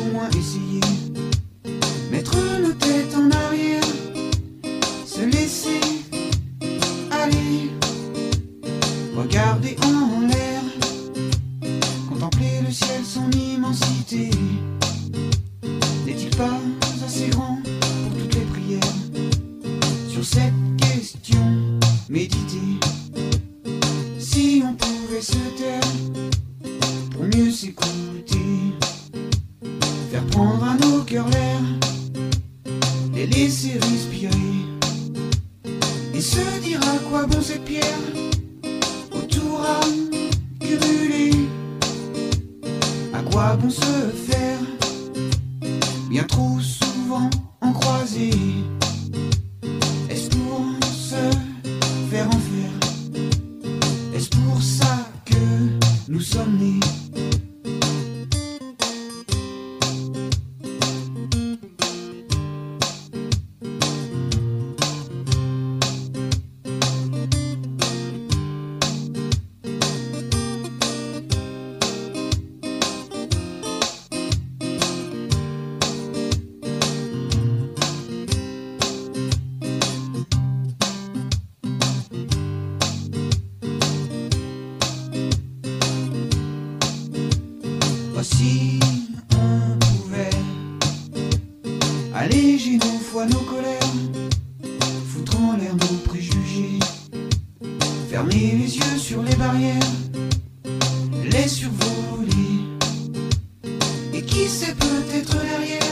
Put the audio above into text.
au moins essayer. Mettre nos têtes en arrière, se laisser aller, regarder en l'air, contempler le ciel, son immensité. N'est-il pas assez grand pour toutes les prières? Sur cette question, méditer. Si on pouvait se taire pour mieux s'écouter, faire prendre à nos cœurs l'air, les laisser respirer, et se dire à quoi bon cette pierre autour à cumuler. À quoi bon se faire bien trop souvent en croisé? Est-ce pour se faire en faire? Est-ce pour ça que nous sommes nés? Si on pouvait alléger nos fois, nos colères, foutre en l'air nos préjugés, fermer les yeux sur les barrières, les survoler, et qui sait peut-être derrière